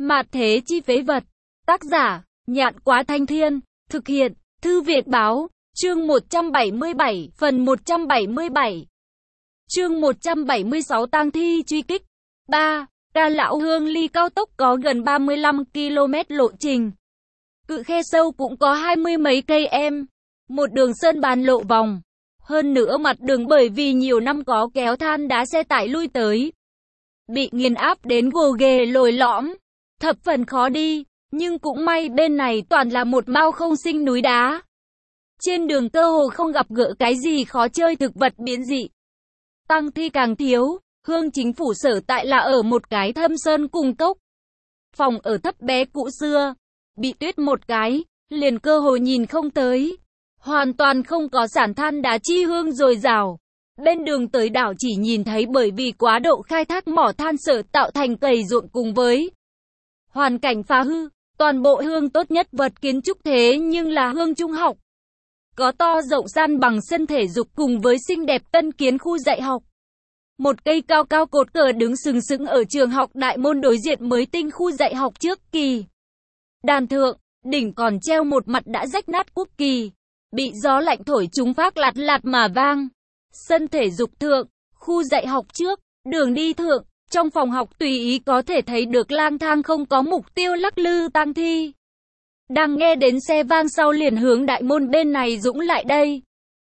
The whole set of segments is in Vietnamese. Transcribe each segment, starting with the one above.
Mạt thế chi phế vật. Tác giả, Nhạn Quá Thanh Thiên. Thực hiện, Thư Việt Báo. Chương 177, phần 177. Chương 176 tang thi truy kích. 3. Ca Lão Hương ly cao tốc có gần 35 km lộ trình. Cự Khe Sâu cũng có 20 mấy cây em. Một đường sơn bàn lộ vòng. Hơn nữa mặt đường bởi vì nhiều năm có kéo than đá xe tải lui tới, bị nghiền áp đến gồ ghề lồi lõm, thập phần khó đi, nhưng cũng may bên này toàn là một mao không sinh núi đá. Trên đường cơ hồ không gặp gỡ cái gì khó chơi thực vật biến dị. Tang thi càng thiếu, Hương chính phủ sở tại là ở một cái thâm sơn cùng cốc. Phòng ở thấp bé cũ xưa, bị tuyết một cái, liền cơ hồ nhìn không tới. Hoàn toàn không có sản than đá chi hương dồi dào. Bên đường tới đảo chỉ nhìn thấy bởi vì quá độ khai thác mỏ than sở tạo thành cày ruộng cùng với hoàn cảnh phá hư. Toàn bộ Hương tốt nhất vật kiến trúc thế nhưng là Hương trung học. Có to rộng san bằng sân thể dục cùng với xinh đẹp tân kiến khu dạy học. Một cây cao cao cột cờ đứng sừng sững ở trường học đại môn đối diện mới tinh khu dạy học trước kỳ. Đàn thượng, đỉnh còn treo một mặt đã rách nát quốc kỳ, bị gió lạnh thổi chúng phát lạt lạt mà vang. Sân thể dục thượng, khu dạy học trước, đường đi thượng, trong phòng học tùy ý có thể thấy được lang thang không có mục tiêu lắc lư tang thi. Đang nghe đến xe vang sau liền hướng đại môn bên này dũng lại đây.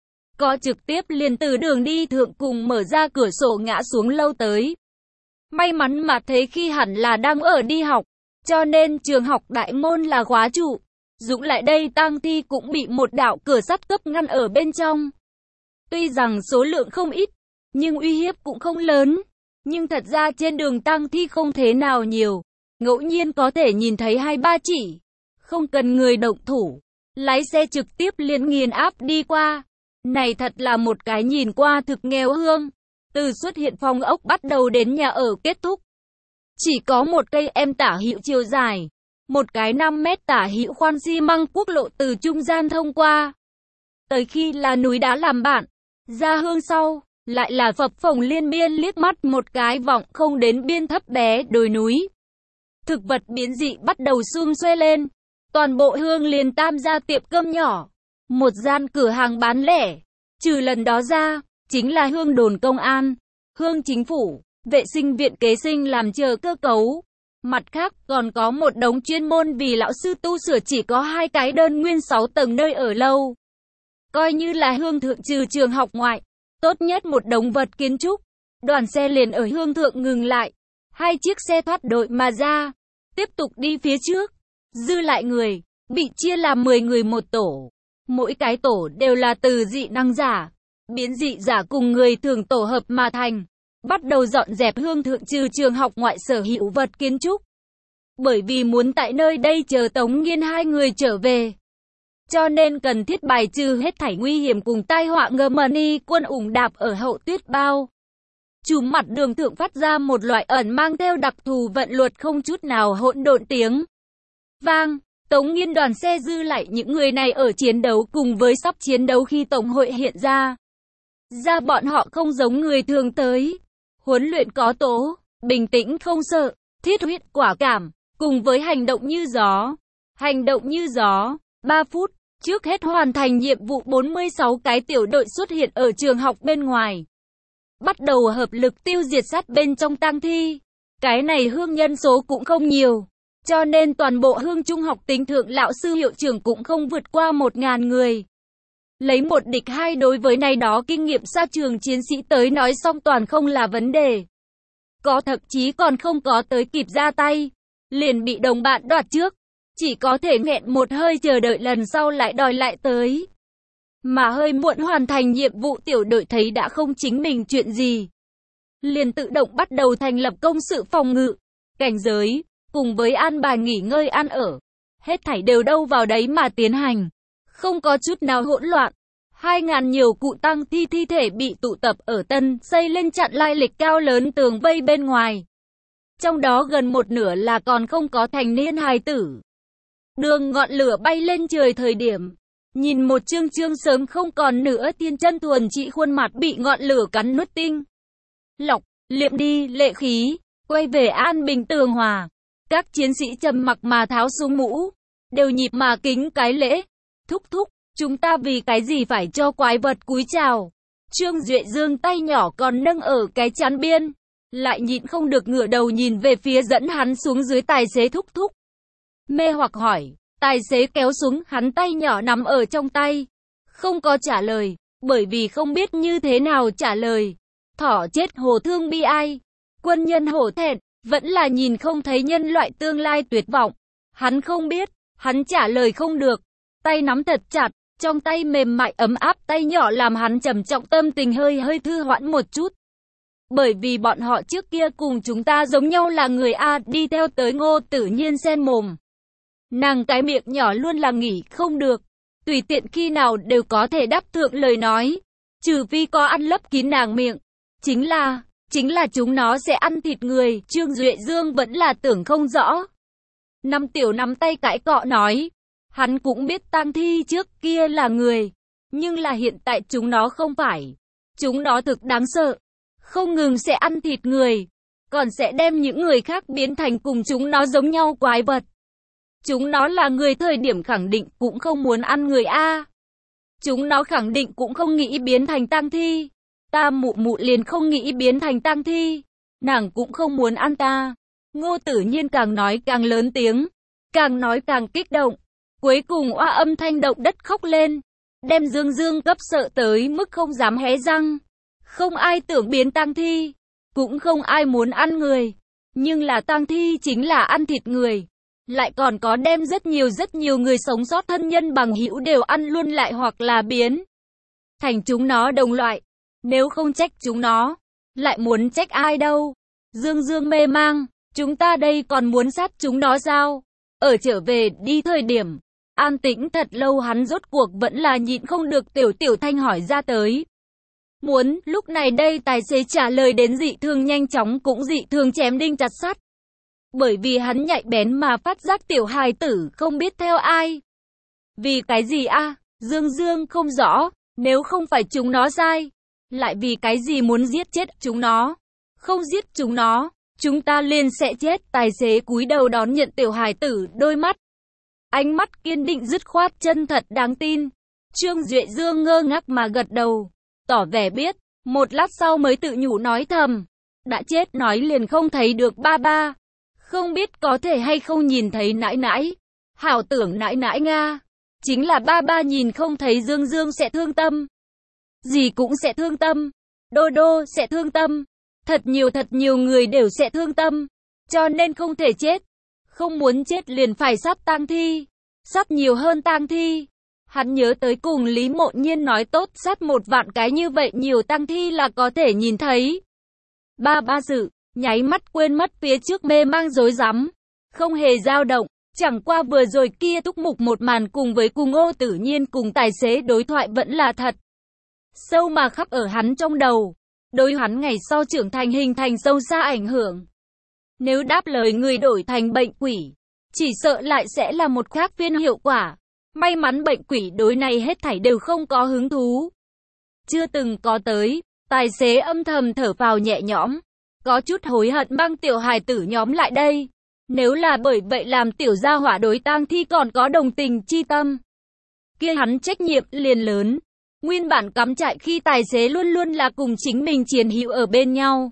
Có trực tiếp liền từ đường đi thượng cùng mở ra cửa sổ ngã xuống lâu tới. May mắn mà thế khi hẳn là đang ở đi học, cho nên trường học đại môn là khóa trụ. Dũng lại đây tang thi cũng bị một đạo cửa sắt cấp ngăn ở bên trong. Tuy rằng số lượng không ít, nhưng uy hiếp cũng không lớn. Nhưng thật ra trên đường tang thi không thế nào nhiều. Ngẫu nhiên có thể nhìn thấy 2-3 chỉ. Không cần người động thủ. Lái xe trực tiếp liền nghiền áp đi qua. Này thật là một cái nhìn qua thực nghèo Hương. Từ xuất hiện phòng ốc bắt đầu đến nhà ở kết thúc. Chỉ có một cây em tả hữu chiều dài. Một cái 5 mét tả hữu khoan xi măng quốc lộ từ trung gian thông qua. Tới khi là núi đá làm bạn. Ra Hương sau, lại là phập phồng liên miên liếc mắt một cái vọng không đến biên thấp bé đồi núi. Thực vật biến dị bắt đầu sum xuê lên. Toàn bộ Hương liền tam gia tiệm cơm nhỏ. Một gian cửa hàng bán lẻ. Trừ lần đó ra, chính là Hương đồn công an, Hương chính phủ, vệ sinh viện kế sinh làm chờ cơ cấu. Mặt khác còn có một đống chuyên môn vì lão sư tu sửa chỉ có 2 cái đơn nguyên 6 tầng nơi ở lâu. Coi như là Hương thượng trừ trường học ngoại, tốt nhất một đống vật kiến trúc. Đoàn xe liền ở Hương thượng ngừng lại. 2 chiếc xe thoát đội mà ra, tiếp tục đi phía trước. Dư lại người, bị chia làm 10 người một tổ. Mỗi cái tổ đều là từ dị năng giả, biến dị giả cùng người thường tổ hợp mà thành. Bắt đầu dọn dẹp Hương thượng trừ trường học ngoại sở hữu vật kiến trúc. Bởi vì muốn tại nơi đây chờ Tống Nghiên 2 người trở về, cho nên cần thiết bài trừ hết thảy nguy hiểm cùng tai họa ngầm mani quân ủng đạp ở hậu tuyết bao. Chùm mặt đường thượng phát ra một loại ẩn mang theo đặc thù vận luật không chút nào hỗn độn tiếng vang. Tống Nghiên đoàn xe dư lại những người này ở chiến đấu cùng với sắp chiến đấu khi tổng hội hiện ra. Bọn họ không giống người thường tới. Huấn luyện có tố, bình tĩnh không sợ, thiết huyết quả cảm, cùng với hành động như gió. Hành động như gió, 3 phút, trước hết hoàn thành nhiệm vụ 46 cái tiểu đội xuất hiện ở trường học bên ngoài. Bắt đầu hợp lực tiêu diệt sát bên trong tang thi. Cái này Hương nhân số cũng không nhiều. Cho nên toàn bộ Hương trung học tính thượng lão sư hiệu trưởng cũng không vượt qua 1000 người. Lấy 1 địch 2 đối với này đó kinh nghiệm xa trường chiến sĩ tới nói xong toàn không là vấn đề. Có thậm chí còn không có tới kịp ra tay, liền bị đồng bạn đoạt trước. Chỉ có thể nghẹn một hơi chờ đợi lần sau lại đòi lại tới. Mà hơi muộn hoàn thành nhiệm vụ tiểu đội thấy đã không chính mình chuyện gì. Liền tự động bắt đầu thành lập công sự phòng ngự, cảnh giới, cùng với an bài nghỉ ngơi ăn ở. Hết thảy đều đâu vào đấy mà tiến hành. Không có chút nào hỗn loạn. 2000 nhiều cụ tang thi thi thể bị tụ tập ở tân xây lên chặn lai lịch cao lớn tường vây bên ngoài. Trong đó gần một nửa là còn không có thành niên hài tử. Đường ngọn lửa bay lên trời thời điểm, nhìn một Trương sớm không còn nữa tiên chân thuần trị khuôn mặt bị ngọn lửa cắn nuốt tinh lọc, liệm đi lệ khí, quay về an bình tường hòa. Các chiến sĩ trầm mặc mà tháo xuống mũ, đều nhịp mà kính cái lễ. Thúc thúc, chúng ta vì cái gì phải cho quái vật cúi chào? Trương Duệ Dương tay nhỏ còn nâng ở cái chán biên, lại nhịn không được ngửa đầu nhìn về phía dẫn hắn xuống dưới tài xế thúc thúc. Mê hoặc hỏi, tài xế kéo xuống, hắn tay nhỏ nắm ở trong tay. Không có trả lời, bởi vì không biết như thế nào trả lời. Thỏ chết hổ thương bi ai, quân nhân hổ thẹn, vẫn là nhìn không thấy nhân loại tương lai tuyệt vọng. Hắn không biết, hắn trả lời không được. Tay nắm thật chặt, trong tay mềm mại ấm áp tay nhỏ làm hắn trầm trọng, tâm tình hơi thư hoãn một chút. Bởi vì bọn họ trước kia cùng chúng ta giống nhau là người A. Đi theo tới Ngô Tử Nhiên sen mồm. Nàng cái miệng nhỏ luôn là nghỉ không được, tùy tiện khi nào đều có thể đáp thượng lời nói, trừ phi có ăn lấp kín nàng miệng. Chính là chúng nó sẽ ăn thịt người. Trương Duệ Dương vẫn là tưởng không rõ. Năm Tiểu nắm tay cãi cọ nói, hắn cũng biết tang thi trước kia là người, nhưng là hiện tại chúng nó không phải. Chúng nó thực đáng sợ, không ngừng sẽ ăn thịt người, còn sẽ đem những người khác biến thành cùng chúng nó giống nhau quái vật. Chúng nó là người thời điểm khẳng định cũng không muốn ăn người A. Chúng nó khẳng định cũng không nghĩ biến thành tang thi. Ta mụ mụ liền không nghĩ biến thành tang thi. Nàng cũng không muốn ăn ta. Ngô Tử Nhiên càng nói càng lớn tiếng, càng nói càng kích động. Cuối cùng oa âm thanh động đất khóc lên, đem Dương Dương cấp sợ tới mức không dám hé răng. Không ai tưởng biến tang thi, cũng không ai muốn ăn người. Nhưng là tang thi chính là ăn thịt người. Lại còn có đem rất nhiều người sống sót thân nhân bằng hữu đều ăn luôn lại hoặc là biến thành chúng nó đồng loại. Nếu không trách chúng nó, lại muốn trách ai đâu? Dương Dương mê mang, chúng ta đây còn muốn sát chúng nó sao? Ở trở về đi thời điểm, an tĩnh thật lâu hắn rốt cuộc vẫn là nhịn không được Tiểu Thanh hỏi ra tới. Muốn, lúc này đây tài xế trả lời đến dị thường nhanh chóng cũng dị thường chém đinh chặt sắt. Bởi vì hắn nhạy bén mà phát giác tiểu hài tử không biết theo ai. Vì cái gì a? Dương Dương không rõ, nếu không phải chúng nó sai, lại vì cái gì muốn giết chết chúng nó? Không giết chúng nó, chúng ta liền sẽ chết. Tài xế cúi đầu đón nhận tiểu hài tử, đôi mắt, ánh mắt kiên định dứt khoát, chân thật đáng tin. Trương Duệ Dương ngơ ngác mà gật đầu, tỏ vẻ biết, một lát sau mới tự nhủ nói thầm, đã chết nói liền không thấy được ba ba. Không biết có thể hay không nhìn thấy nãi nãi. Hảo tưởng nãi nãi Nga. Chính là ba ba nhìn không thấy Dương Dương sẽ thương tâm. Dì cũng sẽ thương tâm. Đô Đô sẽ thương tâm. Thật nhiều người đều sẽ thương tâm. Cho nên không thể chết. Không muốn chết liền phải sát tang thi. Sát nhiều hơn tang thi. Hắn nhớ tới cùng Lý Mộ Nhiên nói tốt sát 1 vạn cái như vậy nhiều tang thi là có thể nhìn thấy. Ba ba dự. Nháy mắt quên mất phía trước mê mang rối rắm, không hề dao động, chẳng qua vừa rồi kia túc mục một màn cùng với Ngô Tử Nhiên cùng tài xế đối thoại vẫn là thật sâu mà khắc ở hắn trong đầu, đối hắn ngày sau trưởng thành hình thành sâu xa ảnh hưởng. Nếu đáp lời người đổi thành bệnh quỷ, chỉ sợ lại sẽ là một khác phiên hiệu quả. May mắn bệnh quỷ đối này hết thảy đều không có hứng thú, chưa từng có tới. Tài xế âm thầm thở phào nhẹ nhõm, có chút hối hận mang tiểu hài tử nhóm lại đây. Nếu là bởi vậy làm tiểu gia hỏa đối tang thi còn có đồng tình chi tâm, kia hắn trách nhiệm liền lớn. Nguyên bản cắm trại khi tài xế luôn luôn là cùng chính mình chiến hữu ở bên nhau.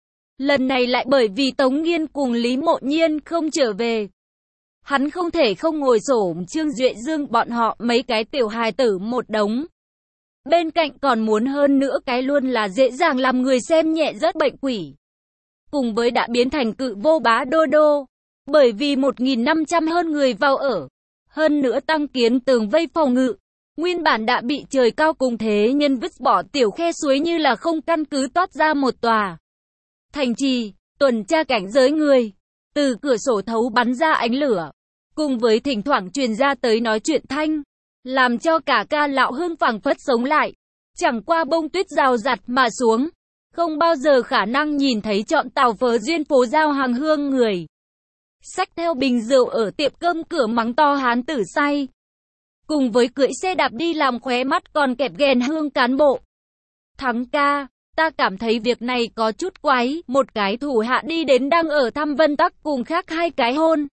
Lần này lại bởi vì Tống Nghiên cùng Lý Mộ Nhiên không trở về, hắn không thể không ngồi xổm Trương Duệ Dương bọn họ mấy cái tiểu hài tử một đống. Bên cạnh còn muốn hơn nữa cái luôn là dễ dàng làm người xem nhẹ rớt bệnh quỷ. Cùng với đã biến thành cự vô bá Đô Đô, bởi vì 1.500 hơn người vào ở, hơn nữa tăng kiến tường vây phòng ngự, nguyên bản đã bị trời cao cùng thế nhân vứt bỏ tiểu khe suối như là không căn cứ toát ra một tòa thành trì. Tuần tra cảnh giới người, từ cửa sổ thấu bắn ra ánh lửa, cùng với thỉnh thoảng truyền ra tới nói chuyện thanh, làm cho cả ca lão hương phảng phất sống lại. Chẳng qua bông tuyết rào rặt mà xuống, không bao giờ khả năng nhìn thấy trọn tàu phớ duyên phố giao hàng hương người xách theo bình rượu ở tiệm cơm cửa mắng to hán tử say, cùng với cưỡi xe đạp đi làm khóe mắt còn kẹp ghen hương cán bộ. Thắng ca, Ta cảm thấy việc này có chút quái, một cái thủ hạ đi đến đang ở thăm Vân Tắc cùng khác hai cái hôn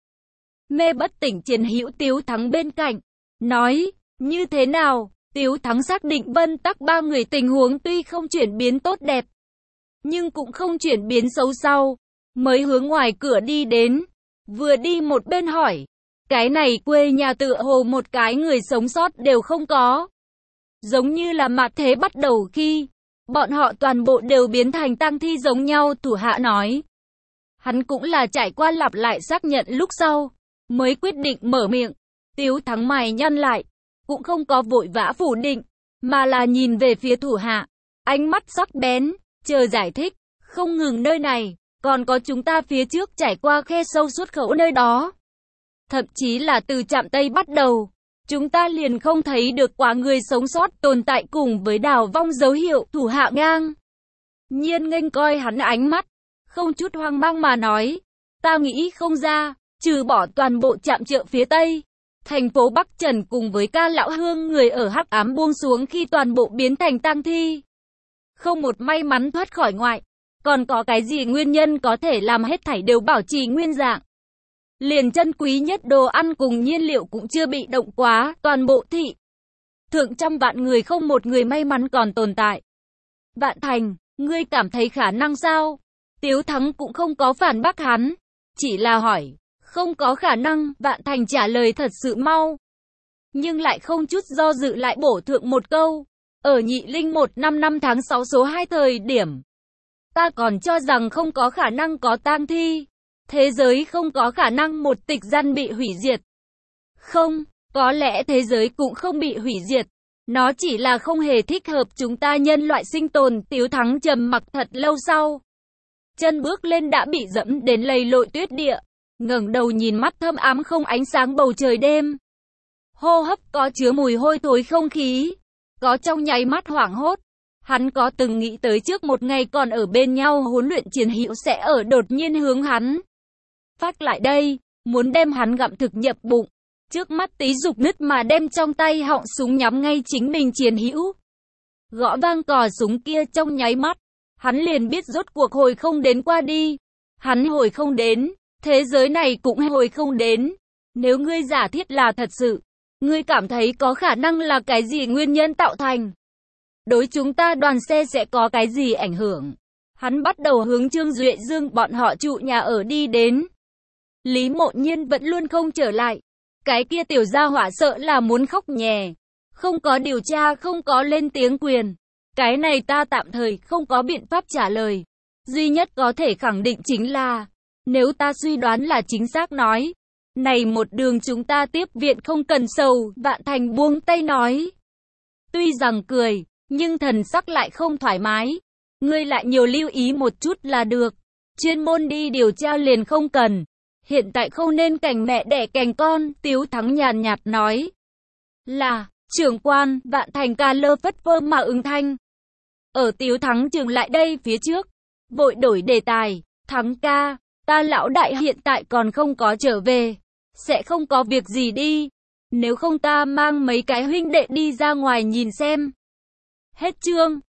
mê bất tỉnh Chiến Hữu Tiếu Thắng bên cạnh, nói, như thế nào? Tiếu Thắng xác định Vân Tắc ba người tình huống tuy không chuyển biến tốt đẹp, nhưng cũng không chuyển biến xấu sau, mới hướng ngoài cửa đi đến, vừa đi một bên hỏi, cái này quê nhà tựa hồ một cái người sống sót đều không có, giống như là mạt thế bắt đầu khi bọn họ toàn bộ đều biến thành tang thi giống nhau, thủ hạ nói. Hắn cũng là trải qua lặp lại xác nhận lúc sau, mới quyết định mở miệng. Tiếu Thắng mày nhăn lại, cũng không có vội vã phủ định, mà là nhìn về phía thủ hạ, ánh mắt sắc bén, chờ giải thích, không ngừng nơi này, còn có chúng ta phía trước trải qua khe sâu xuất khẩu nơi đó. Thậm chí là từ trạm Tây bắt đầu, chúng ta liền không thấy được quá người sống sót tồn tại cùng với đào vong dấu hiệu, thủ hạ ngang nhiên nghênh coi hắn ánh mắt, không chút hoang mang mà nói, ta nghĩ không ra, trừ bỏ toàn bộ trạm chợ phía Tây, thành phố Bắc Trần cùng với ca lão hương người ở hắc ám buông xuống khi toàn bộ biến thành tang thi. Không một may mắn thoát khỏi ngoại, còn có cái gì nguyên nhân có thể làm hết thảy đều bảo trì nguyên dạng. Liền chân quý nhất đồ ăn cùng nhiên liệu cũng chưa bị động quá, toàn bộ thị thượng trăm vạn người không một người may mắn còn tồn tại. Vạn Thành, ngươi cảm thấy khả năng sao? Tiếu Thắng cũng không có phản bác hắn, chỉ là hỏi, không có khả năng, Vạn Thành trả lời thật sự mau. Nhưng lại không chút do dự lại bổ thượng một câu, ở Nhị Linh 1 năm tháng 6 số 2 thời điểm. Ta còn cho rằng không có khả năng có tang thi. Thế giới không có khả năng một tịch dân bị hủy diệt. Không, có lẽ thế giới cũng không bị hủy diệt. Nó chỉ là không hề thích hợp chúng ta nhân loại sinh tồn. Tiếu Thắng trầm mặc thật lâu sau. Chân bước lên đã bị dẫm đến lầy lội tuyết địa. Ngẩng đầu nhìn mắt thâm ám không ánh sáng bầu trời đêm. Hô hấp có chứa mùi hôi thối không khí. Có trong nháy mắt hoảng hốt. Hắn có từng nghĩ tới trước một ngày còn ở bên nhau huấn luyện Chiến Hữu sẽ ở đột nhiên hướng hắn phát lại đây, muốn đem hắn gặm thực nhập bụng. Trước mắt tí dục nứt mà đem trong tay họng súng nhắm ngay chính mình Chiến Hữu. Gõ vang cò súng kia trong nháy mắt, hắn liền biết rốt cuộc hồi không đến qua đi. Hắn hồi không đến, thế giới này cũng hồi không đến. Nếu ngươi giả thiết là thật sự, ngươi cảm thấy có khả năng là cái gì nguyên nhân tạo thành? Đối chúng ta đoàn xe sẽ có cái gì ảnh hưởng? Hắn bắt đầu hướng Trương Duệ Dương bọn họ trụ nhà ở đi đến. Lý Mộ Nhiên vẫn luôn không trở lại. Cái kia tiểu gia hỏa sợ là muốn khóc nhè. Không có điều tra, không có lên tiếng quyền. Cái này ta tạm thời không có biện pháp trả lời. Duy nhất có thể khẳng định chính là, nếu ta suy đoán là chính xác nói, này một đường chúng ta tiếp viện không cần sầu. Vạn Thành buông tay nói. Tuy rằng cười, nhưng thần sắc lại không thoải mái. Ngươi lại nhiều lưu ý một chút là được. Chuyên môn đi điều tra liền không cần. Hiện tại không nên cành mẹ đẻ cành con. Tiếu Thắng nhàn nhạt nói. Là, trưởng quan. Vạn Thành ca lơ phất phơ mà ứng thanh. Ở Tiếu Thắng trường lại đây phía trước, vội đổi đề tài. Thắng ca, ta lão đại hiện tại còn không có trở về. Sẽ không có việc gì đi. Nếu không ta mang mấy cái huynh đệ đi ra ngoài nhìn xem. Hết chương.